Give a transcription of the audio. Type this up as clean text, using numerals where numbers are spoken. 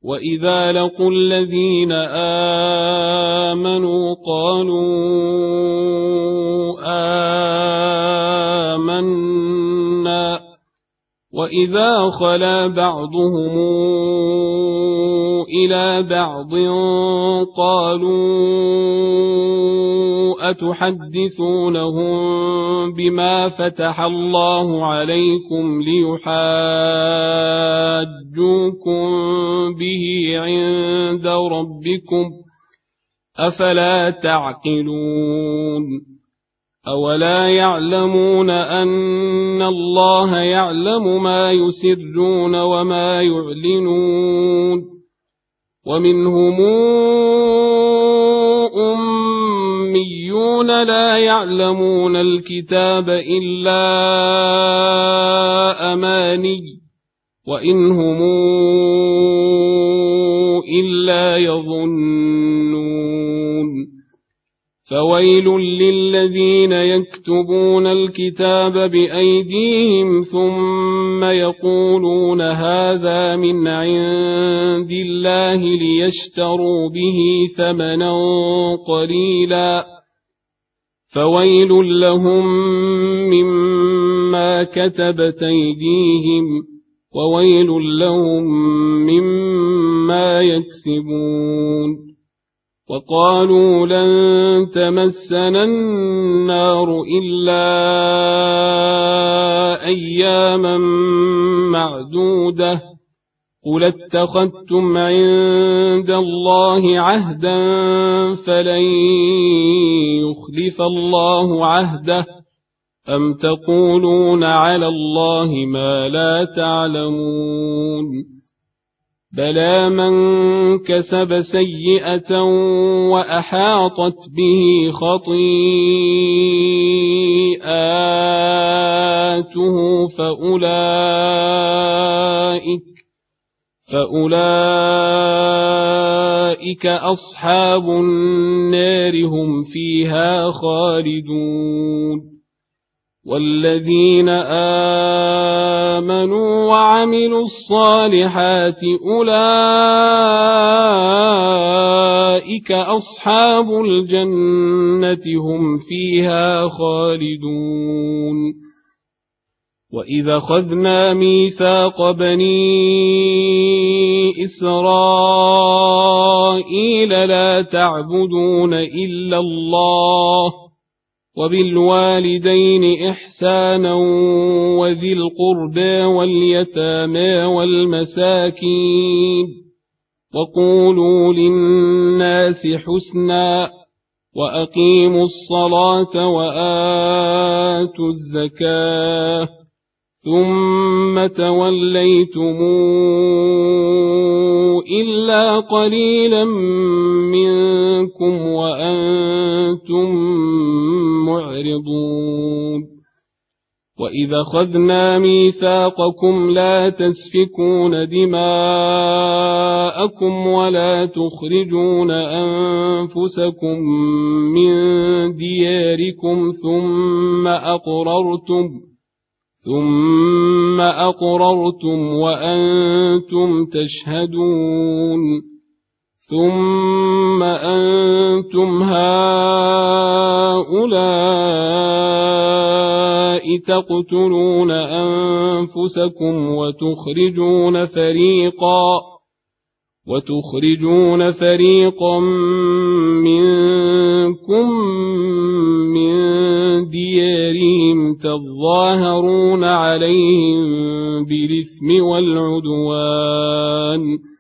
وإذا لقوا الذين آمنوا قالوا آمنا وإذا خلا بعضهم إلى بعض قالوا أتحدثونهم بما فتح الله عليكم ليحاجوكم به عند ربكم أفلا تعقلون أولا يعلمون أن الله يعلم ما يسرون وما يعلنون ومنهم أميون لا يعلمون الكتاب إلا أماني وإن هم إلا يظنون فويل للذين يكتبون الكتاب بأيديهم ثم يقولون هذا من عند الله ليشتروا به ثمنا قليلا فويل لهم مما كتبت أيديهم وويل لهم مما يكسبون وقالوا لن تمسنا النار إلا أياما معدودة قل اتخذتم عند الله عهدا فلن يخلف الله عهده أم تقولون على الله ما لا تعلمون بلى من كسب سيئة وأحاطت به خطيئاته فأولئك أصحاب النار هم فيها خالدون والذين آمنوا وعملوا الصالحات أولئك أصحاب الجنة هم فيها خالدون وإذا أخذنا ميثاق بني إسرائيل لا تعبدون إلا الله وبالوالدين إحسانا وذي القربى واليتامى والمساكين وقولوا للناس حسنا وأقيموا الصلاة وآتوا الزكاة ثم توليتم إلا قليلا منكم وأنتم معرضون وإذا أخذنا ميثاقكم لا تسفكون دماءكم ولا تخرجون أنفسكم من دياركم ثم أقررتم وأنتم تشهدون ثم أنتم هؤلاء تقتلون أنفسكم وتخرجون فريقا منكم من ديارهم تظاهرون عليهم بالإثم والعدوان